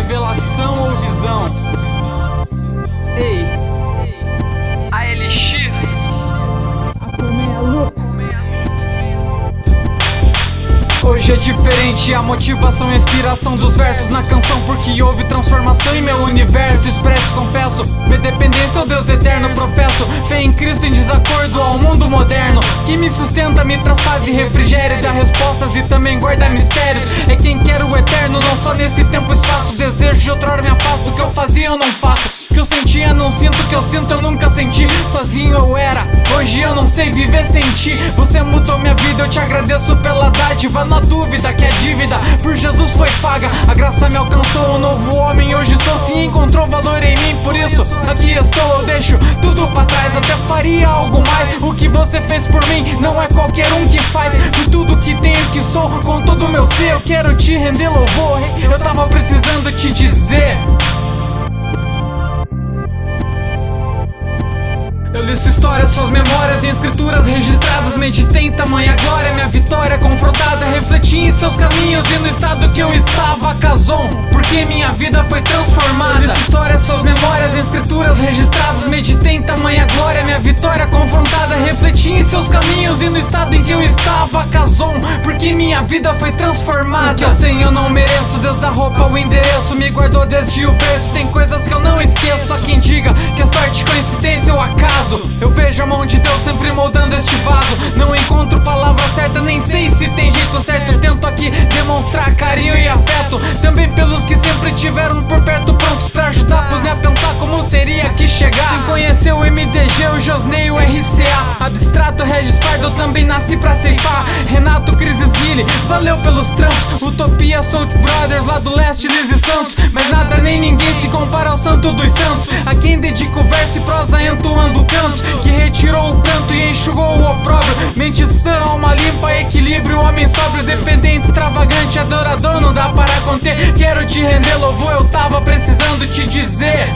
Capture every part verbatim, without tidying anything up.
revelação ou visão? Ei, A L X. Hoje é diferente, a motivação e a inspiração dos versos na canção, porque houve transformação em meu universo. Expresso, confesso, minha dependência ao Deus eterno. Professo fé em Cristo em desacordo ao mundo moderno. Quem me sustenta, me traz paz e refrigério, dá respostas e também guarda mistérios. É quem quer o eterno, não só nesse tempo e espaço. Desejo de outrora me afasto, o que eu fazia eu não faço. O que eu sentia não sinto, o que eu sinto eu nunca senti. Sozinho eu era, hoje eu não sei viver sem ti. Você mudou minha vida, eu te agradeço pela dádiva. Não há dúvida que a dívida por Jesus foi paga. A graça me alcançou, um novo homem hoje sou. Se encontrou valor em mim, por isso aqui estou. Eu deixo tudo pra trás, até faria algo mais. O que você fez por mim não é qualquer um que faz. Por tudo que tenho que sou, com todo o meu ser, eu quero te render louvor. Eu tava precisando te dizer. Eu li sua história, suas memórias em escrituras registradas. Meditei em tamanha glória, minha vitória confrontada. Refleti em seus caminhos e no estado que eu estava, Kazon, porque minha vida foi transformada. Eu li sua história, suas memórias em escrituras registradas. Meditei em tamanha glória, minha vitória confrontada. Refleti em seus caminhos e no estado em que eu estava, Kazon, porque minha vida foi transformada. O que eu tenho eu não mereço, Deus da roupa o endereço, me guardou desde o berço. Tem coisas que eu não esqueço, só quem diga que é sorte, coincidência ou acaso. Eu vejo a mão de Deus sempre moldando este vaso. Não encontro palavra certa, nem sei se tem jeito certo. Eu tento aqui demonstrar carinho e afeto, também pelos que sempre tiveram por perto, prontos pra ajudar. Pois nem a pensar como seria aqui chegar. Sem conhecer o M D G, o Josney, o R C A Abstrato, Regis Pardo, eu também nasci pra ceifar. Renato, Crisis Guile, valeu pelos trampos. Utopia, Soul Brothers, lá do leste, Liz e Santos. Mas nada nem ninguém se compara ao santo dos santos, a quem dedico verso e prosa entoando cantos, que retirou o pranto e enxugou o opróbrio. Mente sã, alma limpa, equilíbrio, homem sóbrio, dependente, extravagante, adorador, não dá para conter. Quero te render louvor, eu tava precisando te dizer.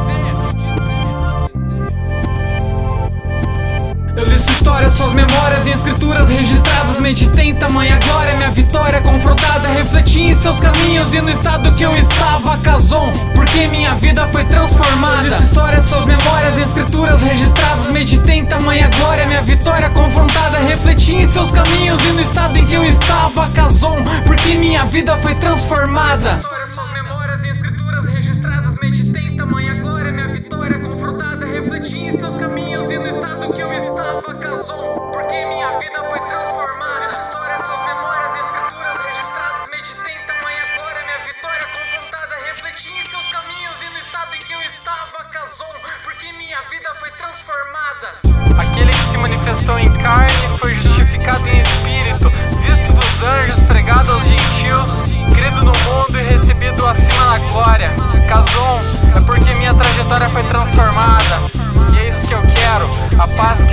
Eu li sua história, suas memórias em escrituras registradas. Meditei em tamanha glória, minha vitória confrontada. Refleti em seus caminhos e no estado que eu estava, Kazon, porque minha vida foi transformada. Eu li sua história, suas memórias em escrituras registradas. Meditei em tamanha glória, minha vitória confrontada. Refleti em seus caminhos e no estado em que eu estava, Kazon, porque minha vida foi transformada. Suas memórias em escrituras registradas. Meditei em tamanha glória, minha vitória confrontada. Refleti em seus caminhos e no estado que eu estava, Kazon, porque minha vida foi transformada. Sua história, suas memórias em escrituras registradas. Meditei em tamanha glória, minha vitória confrontada. Refleti em seus caminhos e no estado em que eu estava, Kazon, porque minha vida foi transformada. Aquele que se manifestou em carne foi justificado em espírito, visto dos anjos, pregado aos gentios, crido no mundo e recebido acima na glória. Kazon é porque minha trajetória foi transformada. E é isso que eu quero, a paz